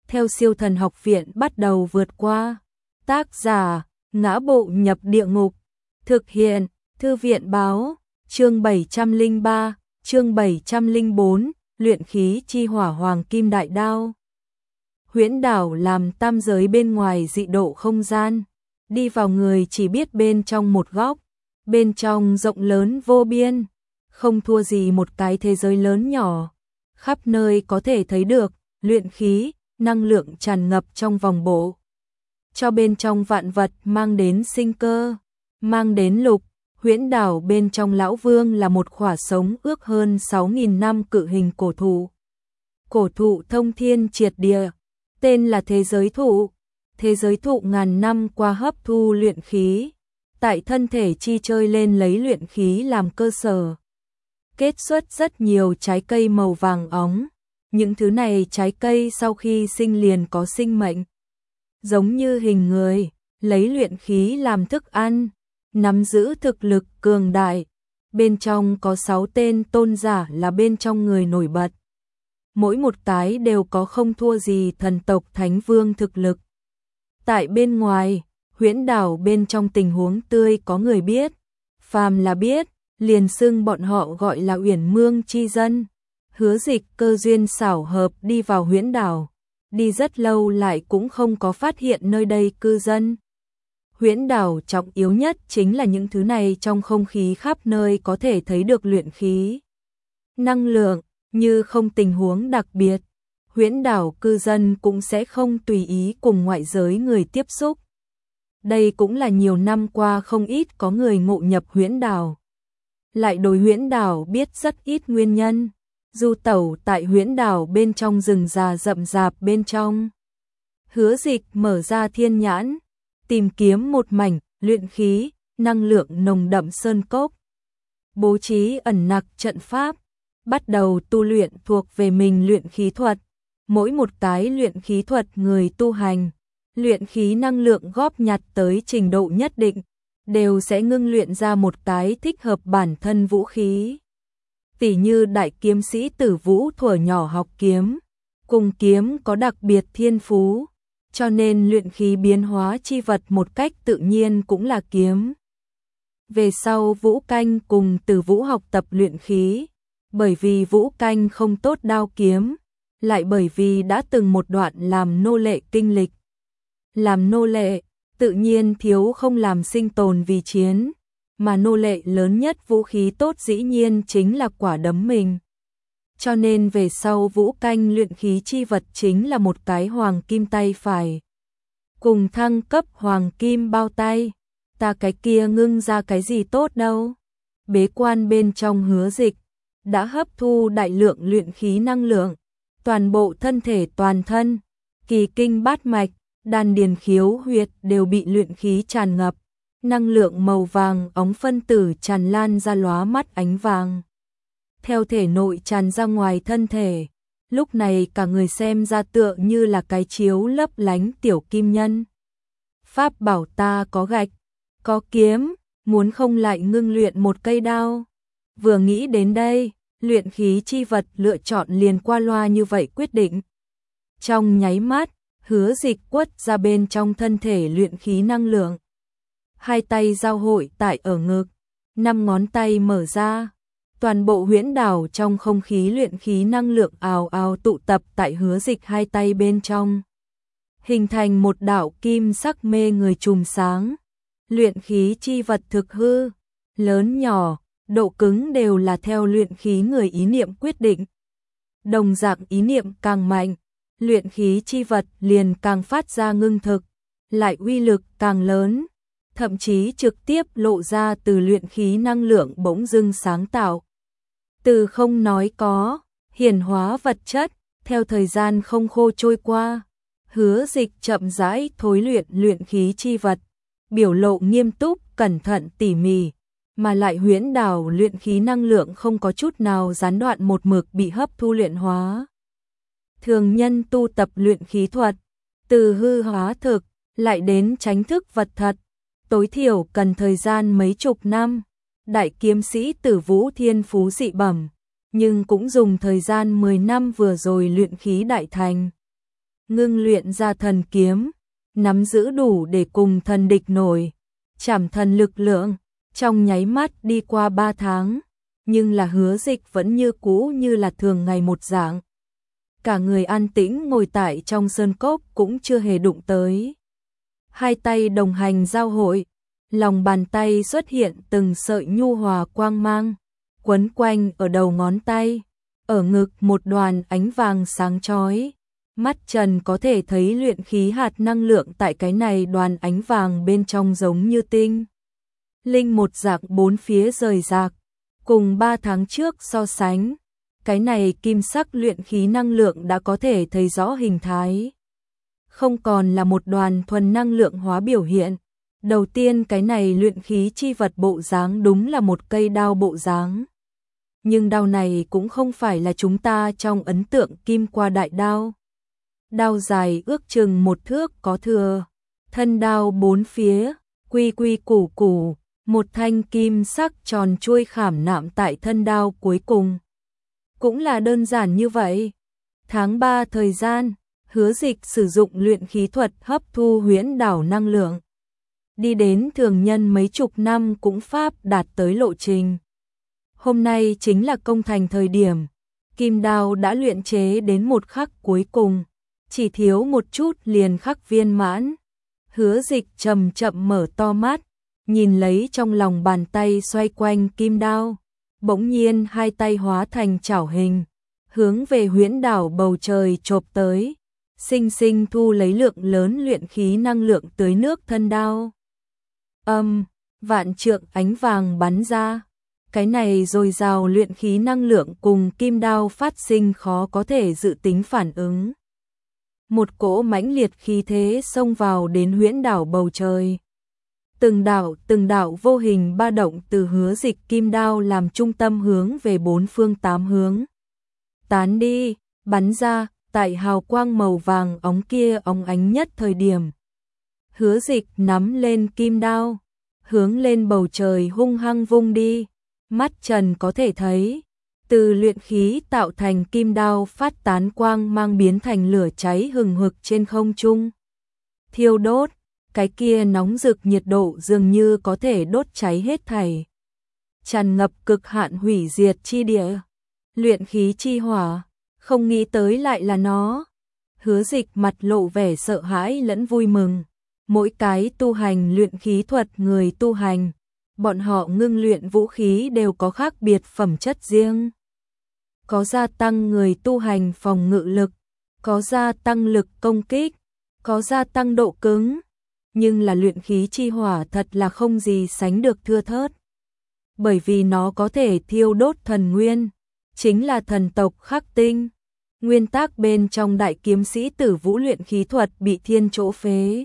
theo Siêu Thần Học Viện bắt đầu vượt qua. Tác giả: Ngã Bộ Nhập Địa Ngục. Thực hiện: Thư viện báo. Chương 703, chương 704, luyện khí chi hỏa hoàng kim đại đao. Huyễn đảo làm tam giới bên ngoài dị độ không gian, đi vào người chỉ biết bên trong một góc, bên trong rộng lớn vô biên, không thua gì một cái thế giới lớn nhỏ, khắp nơi có thể thấy được luyện khí, năng lượng tràn ngập trong vòng bộ, cho bên trong vạn vật mang đến sinh cơ, mang đến lục. Huyễn đảo bên trong lão vương là một khỏa sống ước hơn 6.000 năm cự hình cổ thụ. Cổ thụ thông thiên triệt địa, tên là thế giới thụ. Thế giới thụ ngàn năm qua hấp thu luyện khí, tại thân thể chi chơi lên lấy luyện khí làm cơ sở, kết xuất rất nhiều trái cây màu vàng óng. Những thứ này trái cây sau khi sinh liền có sinh mệnh, giống như hình người, lấy luyện khí làm thức ăn, nắm giữ thực lực cường đại. Bên trong có 6 tên tôn giả là bên trong người nổi bật. Mỗi một cái đều có không thua gì thần tộc thánh vương thực lực. Tại bên ngoài, huyễn đảo bên trong tình huống tươi có người biết. Phàm là biết, liền xưng bọn họ gọi là Uyển Mương chi dân. Hứa Dịch cơ duyên xảo hợp đi vào huyễn đảo. Đi rất lâu lại cũng không có phát hiện nơi đây cư dân. Huyễn đảo trọng yếu nhất chính là những thứ này trong không khí khắp nơi có thể thấy được luyện khí. Năng lượng, như không tình huống đặc biệt, huyễn đảo cư dân cũng sẽ không tùy ý cùng ngoại giới người tiếp xúc. Đây cũng là nhiều năm qua không ít có người ngộ nhập huyễn đảo. Lại đối huyễn đảo biết rất ít nguyên nhân, du tẩu tại huyễn đảo bên trong rừng già rậm rạp bên trong. Hứa Dịch mở ra thiên nhãn, tìm kiếm một mảnh luyện khí, năng lượng nồng đậm sơn cốc. Bố trí ẩn nặc trận pháp, bắt đầu tu luyện thuộc về mình luyện khí thuật. Mỗi một cái luyện khí thuật người tu hành, luyện khí năng lượng góp nhặt tới trình độ nhất định, đều sẽ ngưng luyện ra một cái thích hợp bản thân vũ khí. Tỉ như đại kiếm sĩ Tử Vũ thuở nhỏ học kiếm, cùng kiếm có đặc biệt thiên phú, cho nên luyện khí biến hóa chi vật một cách tự nhiên cũng là kiếm. Về sau Vũ Canh cùng Tử Vũ học tập luyện khí, bởi vì Vũ Canh không tốt đao kiếm, lại bởi vì đã từng một đoạn làm nô lệ kinh lịch. Làm nô lệ, tự nhiên thiếu không làm sinh tồn vì chiến, mà nô lệ lớn nhất vũ khí tốt dĩ nhiên chính là quả đấm mình. Cho nên về sau Vũ Canh luyện khí chi vật chính là một cái hoàng kim tay phải. Cùng thăng cấp hoàng kim bao tay, ta cái kia ngưng ra cái gì tốt đâu. Bế quan bên trong Hứa Dịch, đã hấp thu đại lượng luyện khí năng lượng, toàn bộ thân thể toàn thân, kỳ kinh bát mạch, đan điền khiếu huyệt đều bị luyện khí tràn ngập, năng lượng màu vàng óng phân tử tràn lan ra lóa mắt ánh vàng. Theo thể nội tràn ra ngoài thân thể, lúc này cả người xem ra tựa như là cái chiếu lấp lánh tiểu kim nhân. Pháp bảo ta có gạch, có kiếm, muốn không lại ngưng luyện một cây đao. Vừa nghĩ đến đây, luyện khí chi vật lựa chọn liền qua loa như vậy quyết định. Trong nháy mắt, Hứa Dịch quất ra bên trong thân thể luyện khí năng lượng. Hai tay giao hội tại ở ngực, 5 ngón tay mở ra. Toàn bộ huyễn đảo trong không khí luyện khí năng lượng ào ào tụ tập tại Hứa Dịch hai tay bên trong, hình thành một đạo kim sắc mê người chùm sáng. Luyện khí chi vật thực hư, lớn nhỏ, độ cứng đều là theo luyện khí người ý niệm quyết định. Đồng dạng ý niệm càng mạnh, luyện khí chi vật liền càng phát ra ngưng thực, lại uy lực càng lớn, thậm chí trực tiếp lộ ra từ luyện khí năng lượng bỗng dưng sáng tạo. Từ không nói có, hiển hóa vật chất, theo thời gian không khô trôi qua, Hứa Dịch chậm rãi thối luyện luyện khí chi vật, biểu lộ nghiêm túc, cẩn thận tỉ mỉ, mà lại huyễn đảo luyện khí năng lượng không có chút nào gián đoạn một mực bị hấp thu luyện hóa. Thường nhân tu tập luyện khí thuật, từ hư hóa thực, lại đến tránh thức vật thật, tối thiểu cần thời gian mấy chục năm. Đại kiếm sĩ Tử Vũ thiên phú dị bẩm, nhưng cũng dùng thời gian 10 năm vừa rồi luyện khí đại thành. ngưng luyện ra thần kiếm, nắm giữ đủ để cùng thần địch nổi, trảm thần lực lượng, trong nháy mắt đi qua 3 tháng, nhưng là Hứa Dịch vẫn như cũ như là thường ngày một dạng. Cả người an tĩnh ngồi tại trong sơn cốc cũng chưa hề đụng tới. Hai tay đồng hành giao hội, lòng bàn tay xuất hiện từng sợi nhu hòa quang mang, quấn quanh ở đầu ngón tay, ở ngực một đoàn ánh vàng sáng chói. Mắt Trần có thể thấy luyện khí hạt năng lượng tại cái này đoàn ánh vàng bên trong giống như tinh linh một dạng bốn phía rời rạc, cùng 3 tháng trước so sánh, cái này kim sắc luyện khí năng lượng đã có thể thấy rõ hình thái. Không còn là một đoàn thuần năng lượng hóa biểu hiện. Đầu tiên cái này luyện khí chi vật bộ dáng đúng là một cây đao bộ dáng. Nhưng đao này cũng không phải là chúng ta trong ấn tượng kim qua đại đao. Đao dài ước chừng 1 thước có thừa, thân đao 4 phía, quy quy củ củ, một thanh kim sắc tròn chuôi khảm nạm tại thân đao cuối cùng. Cũng là đơn giản như vậy. Tháng 3 thời gian, Hứa Dịch sử dụng luyện khí thuật hấp thu huyễn đảo năng lượng. Đi đến thường nhân mấy chục năm cũng pháp đạt tới lộ trình. Hôm nay chính là công thành thời điểm, kim đao đã luyện chế đến một khắc cuối cùng, chỉ thiếu một chút liền khắc viên mãn. Hứa Dịch chậm chậm mở to mắt, nhìn lấy trong lòng bàn tay xoay quanh kim đao, bỗng nhiên hai tay hóa thành chảo hình, hướng về huyễn đảo bầu trời chộp tới, sinh sinh thu lấy lượng lớn luyện khí năng lượng tới nước thân đao. Vạn trượng ánh vàng bắn ra, cái này dồi dào luyện khí năng lượng cùng kim đao phát sinh khó có thể dự tính phản ứng. Một cỗ mãnh liệt khí thế xông vào đến huyễn đảo bầu trời. Từng đạo vô hình ba động từ Hứa Dịch kim đao làm trung tâm hướng về 4 phương 8 hướng. Tán đi, bắn ra, tại hào quang màu vàng óng kia óng ánh nhất thời điểm. Hứa Dịch nắm lên kim đao, hướng lên bầu trời hung hăng vung đi. Mắt Trần có thể thấy, từ luyện khí tạo thành kim đao phát tán quang mang biến thành lửa cháy hừng hực trên không trung. Thiêu đốt, cái kia nóng rực nhiệt độ dường như có thể đốt cháy hết thảy. Tràn ngập cực hạn hủy diệt chi địa. Luyện khí chi hỏa, không nghĩ tới lại là nó. Hứa Dịch mặt lộ vẻ sợ hãi lẫn vui mừng. Mỗi cái tu hành luyện khí thuật người tu hành, bọn họ ngưng luyện vũ khí đều có khác biệt phẩm chất riêng. Có gia tăng người tu hành phòng ngự lực, có gia tăng lực công kích, có gia tăng độ cứng, nhưng là luyện khí chi hỏa thật là không gì sánh được thưa thớt. Bởi vì nó có thể thiêu đốt thần nguyên, chính là thần tộc khắc tinh. Nguyên tắc bên trong đại kiếm sĩ Tử Vũ luyện khí thuật bị thiên chỗ phế.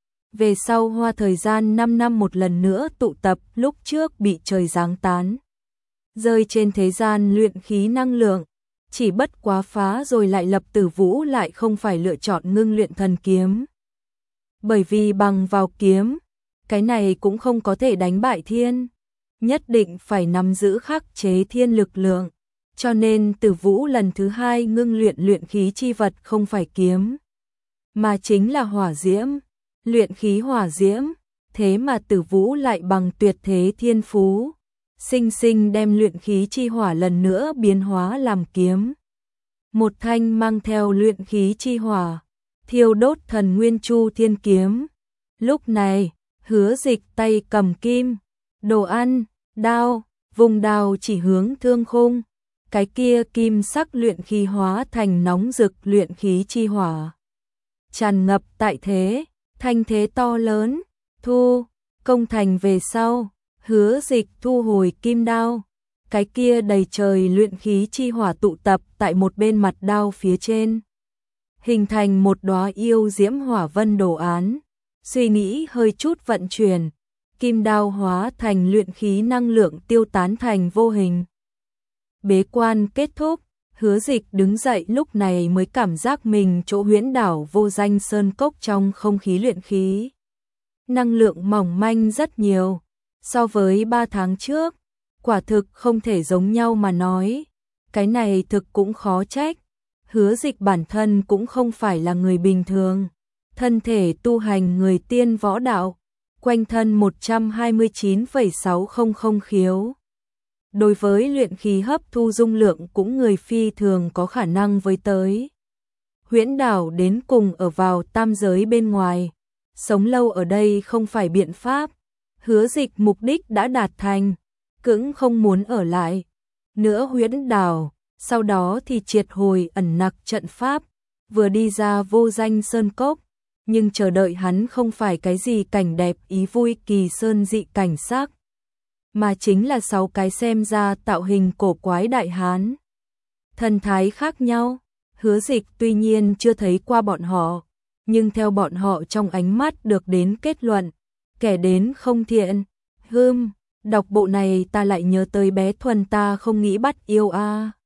Về sau hoa thời gian 5 năm một lần nữa tụ tập, lúc trước bị trời giáng tán. Rơi trên thế gian luyện khí năng lượng, chỉ bất quá phá rồi lại lập Tử Vũ lại không phải lựa chọn ngưng luyện thần kiếm. Bởi vì bằng vào kiếm, cái này cũng không có thể đánh bại thiên, nhất định phải nắm giữ khắc chế thiên lực lượng, cho nên Tử Vũ lần thứ 2 ngưng luyện khí chi vật không phải kiếm, mà chính là hỏa diễm. Luyện khí hỏa diễm, thế mà Tử Vũ lại bằng tuyệt thế thiên phú, sinh sinh đem luyện khí chi hỏa lần nữa biến hóa làm kiếm. Một thanh mang theo luyện khí chi hỏa, thiêu đốt thần nguyên chu thiên kiếm. Lúc này, Hứa Dịch tay cầm kim, đồ ăn, đao, vùng đao chỉ hướng thương khung, cái kia kim sắc luyện khí hóa thành nóng rực luyện khí chi hỏa. Tràn ngập tại thế. Thanh thế to lớn, công thành về sau, Hứa Dịch thu hồi kim đao, cái kia đầy trời luyện khí chi hỏa tụ tập tại một bên mặt đao phía trên, hình thành một đóa yêu diễm hỏa vân đồ án. Suy nghĩ hơi chút vận chuyển, kim đao hóa thành luyện khí năng lượng tiêu tán thành vô hình. Bế quan kết thúc, Hứa Dịch đứng dậy lúc này mới cảm giác mình chỗ huyễn đảo vô danh sơn cốc trong không khí luyện khí. Năng lượng mỏng manh rất nhiều, so với 3 tháng trước, quả thực không thể giống nhau mà nói. Cái này thực cũng khó trách, Hứa Dịch bản thân cũng không phải là người bình thường, thân thể tu hành người tiên võ đạo, quanh thân 129,600 khiếu. Đối với luyện khí hấp thu dung lượng cũng người phi thường có khả năng với tới. Huyễn đảo đến cùng ở vào tam giới bên ngoài, sống lâu ở đây không phải biện pháp. Hứa Dịch mục đích đã đạt thành, cũng không muốn ở lại nữa huyễn đảo, sau đó thì triệt hồi ẩn nặc trận pháp, vừa đi ra vô danh sơn cốc, nhưng chờ đợi hắn không phải cái gì cảnh đẹp ý vui kỳ sơn dị cảnh sắc, mà chính là 6 cái xem ra tạo hình cổ quái đại hán. Thần thái khác nhau, Hứa Dịch tuy nhiên chưa thấy qua bọn họ, nhưng theo bọn họ trong ánh mắt được đến kết luận, kẻ đến không thiện. Đọc bộ này ta lại nhớ tới bé Thuần ta không nghĩ bắt yêu a.